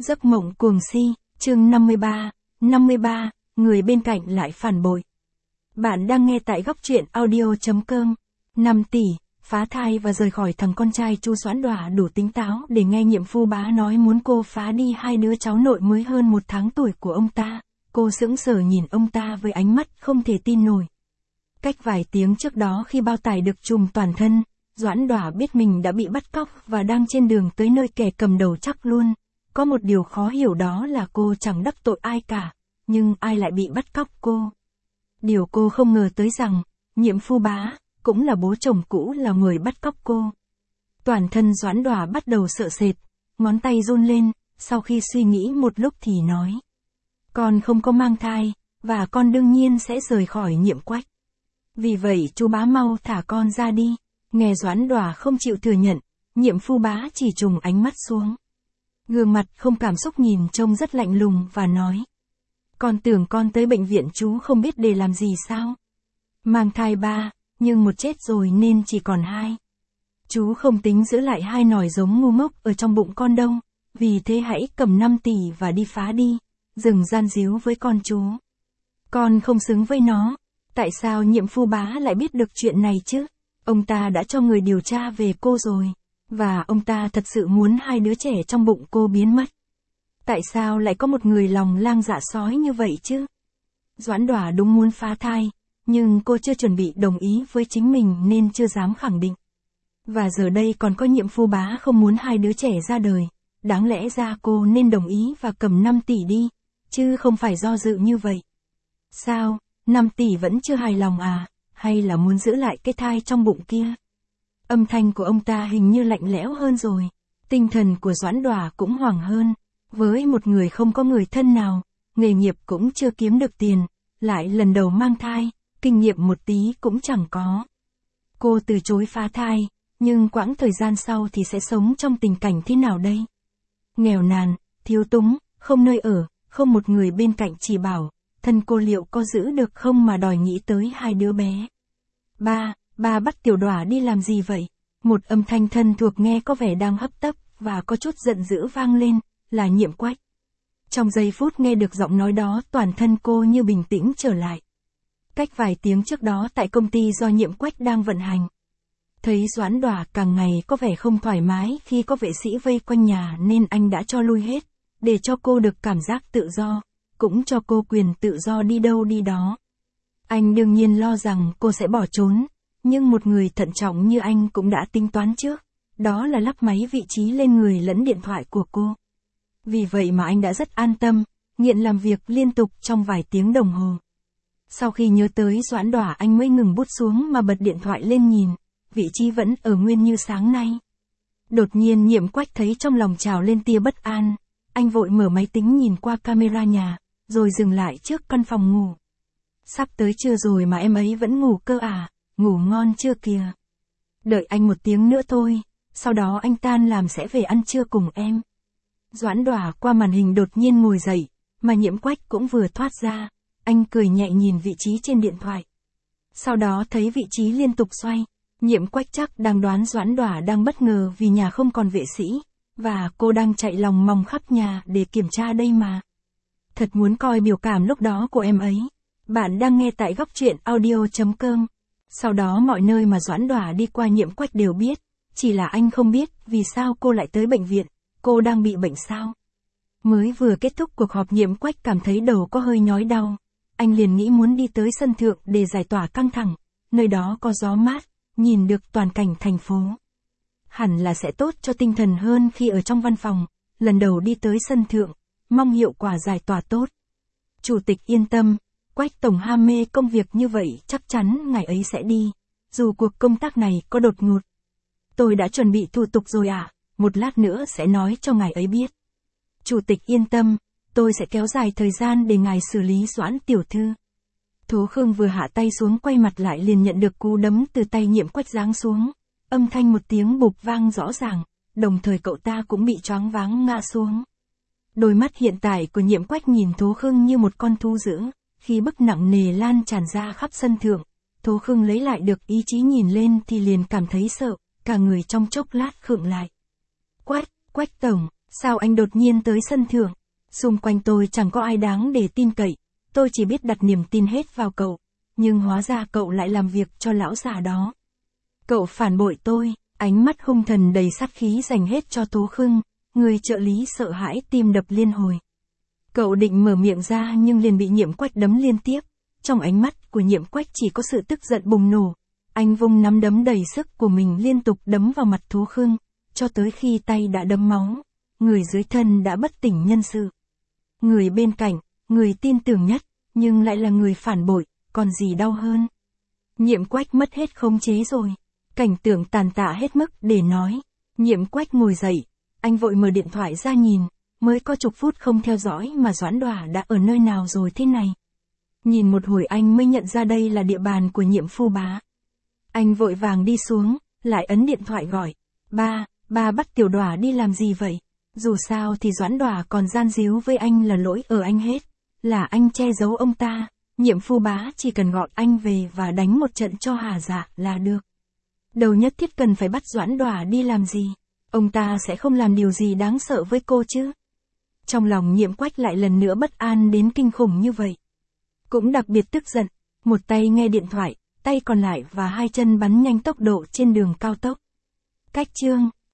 Giấc mộng cuồng si, chương 53, người bên cạnh lại phản bội. Bạn đang nghe tại góc truyện audio.com. 5 tỷ, phá thai và rời khỏi thằng con trai Chu Doãn Đỏa đủ tính táo để nghe nhiệm phu bá nói muốn cô phá đi hai đứa cháu nội mới hơn 1 tháng tuổi của ông ta. Cô sững sờ nhìn ông ta với ánh mắt không thể tin nổi. Cách vài tiếng trước đó khi bao tải được trùm toàn thân, Doãn Đỏa biết mình đã bị bắt cóc và đang trên đường tới nơi kẻ cầm đầu chắc luôn. Có một điều khó hiểu đó là cô chẳng đắc tội ai cả, nhưng ai lại bị bắt cóc cô. Điều cô không ngờ tới rằng, nhiệm phu bá, cũng là bố chồng cũ là người bắt cóc cô. Toàn thân Doãn Đỏa bắt đầu sợ sệt, ngón tay run lên, sau khi suy nghĩ một lúc thì nói. Con không có mang thai, và con đương nhiên sẽ rời khỏi Nhiệm Quách. Vì vậy chú bá mau thả con ra đi. Nghe Doãn Đỏa không chịu thừa nhận, nhiệm phu bá chỉ trùng ánh mắt xuống. Gương mặt không cảm xúc nhìn trông rất lạnh lùng và nói. Con tưởng con tới bệnh viện chú không biết để làm gì sao? Mang thai 3, nhưng một chết rồi nên chỉ còn 2. Chú không tính giữ lại 2 nòi giống ngu ngốc ở trong bụng con đâu, vì thế hãy cầm 5 tỷ và đi phá đi, đừng gian díu với con chú. Con không xứng với nó, tại sao nhiệm phu bá lại biết được chuyện này chứ? Ông ta đã cho người điều tra về cô rồi, và ông ta thật sự muốn 2 đứa trẻ trong bụng cô biến mất. Tại sao lại có một người lòng lang dạ sói như vậy chứ? Doãn Đỏa đúng muốn phá thai, nhưng cô chưa chuẩn bị đồng ý với chính mình nên chưa dám khẳng định. Và giờ đây còn có nhiệm phu bá không muốn 2 đứa trẻ ra đời, đáng lẽ ra cô nên đồng ý và cầm 5 tỷ đi, chứ không phải do dự như vậy. Sao, 5 tỷ vẫn chưa hài lòng à? Hay là muốn giữ lại cái thai trong bụng kia? Âm thanh của ông ta hình như lạnh lẽo hơn rồi. Tinh thần của Doãn Đỏa cũng hoảng hơn. Với một người không có người thân nào, nghề nghiệp cũng chưa kiếm được tiền, lại lần đầu mang thai, kinh nghiệm một tí cũng chẳng có. Cô từ chối phá thai, nhưng quãng thời gian sau thì sẽ sống trong tình cảnh thế nào đây? Nghèo nàn, thiếu túng, không nơi ở, không một người bên cạnh chỉ bảo, thân cô liệu có giữ được không mà đòi nghĩ tới 2 đứa bé. Ba bắt Tiểu Đỏa đi làm gì vậy? Một âm thanh thân thuộc nghe có vẻ đang hấp tấp, và có chút giận dữ vang lên, là Nhiệm Quách. Trong giây phút nghe được giọng nói đó, toàn thân cô như bình tĩnh trở lại. Cách vài tiếng trước đó tại công ty do Nhiệm Quách đang vận hành. Thấy Doãn Đỏa càng ngày có vẻ không thoải mái khi có vệ sĩ vây quanh nhà nên anh đã cho lui hết, để cho cô được cảm giác tự do, cũng cho cô quyền tự do đi đâu đi đó. Anh đương nhiên lo rằng cô sẽ bỏ trốn, nhưng một người thận trọng như anh cũng đã tính toán trước, đó là lắp máy vị trí lên người lẫn điện thoại của cô. Vì vậy mà anh đã rất an tâm, nghiện làm việc liên tục trong vài tiếng đồng hồ. Sau khi nhớ tới Doãn Đỏa anh mới ngừng bút xuống mà bật điện thoại lên nhìn, vị trí vẫn ở nguyên như sáng nay. Đột nhiên Nhiệm Quách thấy trong lòng trào lên tia bất an, anh vội mở máy tính nhìn qua camera nhà, rồi dừng lại trước căn phòng ngủ. Sắp tới trưa rồi mà em ấy vẫn ngủ cơ à, ngủ ngon chưa kìa. Đợi anh 1 tiếng nữa thôi, sau đó anh tan làm sẽ về ăn trưa cùng em. Doãn Đỏa qua màn hình đột nhiên ngồi dậy, mà Nhiệm Quách cũng vừa thoát ra, anh cười nhẹ nhìn vị trí trên điện thoại. Sau đó thấy vị trí liên tục xoay, Nhiệm Quách chắc đang đoán Doãn Đỏa đang bất ngờ vì nhà không còn vệ sĩ, và cô đang chạy lòng mòng khắp nhà để kiểm tra đây mà. Thật muốn coi biểu cảm lúc đó của em ấy. Bạn đang nghe tại góc truyện audio.com. Sau đó mọi nơi mà Doãn Đỏa đi qua Nhiệm Quách đều biết, chỉ là anh không biết vì sao cô lại tới bệnh viện, cô đang bị bệnh sao. Mới vừa kết thúc cuộc họp Nhiệm Quách cảm thấy đầu có hơi nhói đau, anh liền nghĩ muốn đi tới sân thượng để giải tỏa căng thẳng, nơi đó có gió mát, nhìn được toàn cảnh thành phố. Hẳn là sẽ tốt cho tinh thần hơn khi ở trong văn phòng, lần đầu đi tới sân thượng, mong hiệu quả giải tỏa tốt. Chủ tịch yên tâm, Quách tổng ham mê công việc như vậy chắc chắn ngày ấy sẽ đi, dù cuộc công tác này có đột ngột. Tôi đã chuẩn bị thủ tục rồi ạ, một lát nữa sẽ nói cho ngài ấy biết. Chủ tịch yên tâm, tôi sẽ kéo dài thời gian để ngài xử lý Doãn tiểu thư. Tố Khương vừa hạ tay xuống quay mặt lại liền nhận được cú đấm từ tay Nhiệm Quách giáng xuống. Âm thanh một tiếng bụp vang rõ ràng, đồng thời cậu ta cũng bị choáng váng ngã xuống. Đôi mắt hiện tại của Nhiệm Quách nhìn Tố Khương như một con thú dữ, khi bức nặng nề lan tràn ra khắp sân thượng. Tố Khương lấy lại được ý chí nhìn lên thì liền cảm thấy sợ, cả người trong chốc lát khựng lại. Quách tổng, Sao anh đột nhiên tới sân thượng? Xung quanh tôi chẳng có ai đáng để tin cậy, tôi chỉ biết đặt niềm tin hết vào cậu. Nhưng hóa ra cậu lại làm việc cho lão già đó. Cậu phản bội tôi, ánh mắt hung thần đầy sát khí dành hết cho Tố Khưng, người trợ lý sợ hãi tim đập liên hồi. Cậu định mở miệng ra nhưng liền bị Nhiệm Quách đấm liên tiếp. Trong ánh mắt của Nhiệm Quách chỉ có sự tức giận bùng nổ. Anh vung nắm đấm đầy sức của mình liên tục đấm vào mặt Tố Khưng, cho tới khi tay đã đẫm máu, người dưới thân đã bất tỉnh nhân sự. Người bên cạnh, người tin tưởng nhất, nhưng lại là người phản bội, còn gì đau hơn. Nhiệm Quách mất hết khống chế rồi. Cảnh tượng tàn tạ hết mức để nói. Nhiệm Quách ngồi dậy, anh vội mở điện thoại ra nhìn, mới có chục phút không theo dõi mà Doãn Đỏa đã ở nơi nào rồi thế này. Nhìn một hồi anh mới nhận ra đây là địa bàn của Nhiệm Phu Bá. Anh vội vàng đi xuống, lại ấn điện thoại gọi. Ba bắt Tiểu Đỏa đi làm gì vậy? Dù sao thì Doãn Đỏa còn gian díu với anh là lỗi ở anh hết. Là anh che giấu ông ta, Nhiệm Phu Bá chỉ cần gọi anh về và đánh một trận cho hả dạ là được. Đâu nhất thiết cần phải bắt Doãn Đỏa đi làm gì. Ông ta sẽ không làm điều gì đáng sợ với cô chứ. Trong lòng Nhiệm Quách lại lần nữa bất an đến kinh khủng như vậy. Cũng đặc biệt tức giận, một tay nghe điện thoại, tay còn lại và hai chân bắn nhanh tốc độ trên đường cao tốc. Cách chương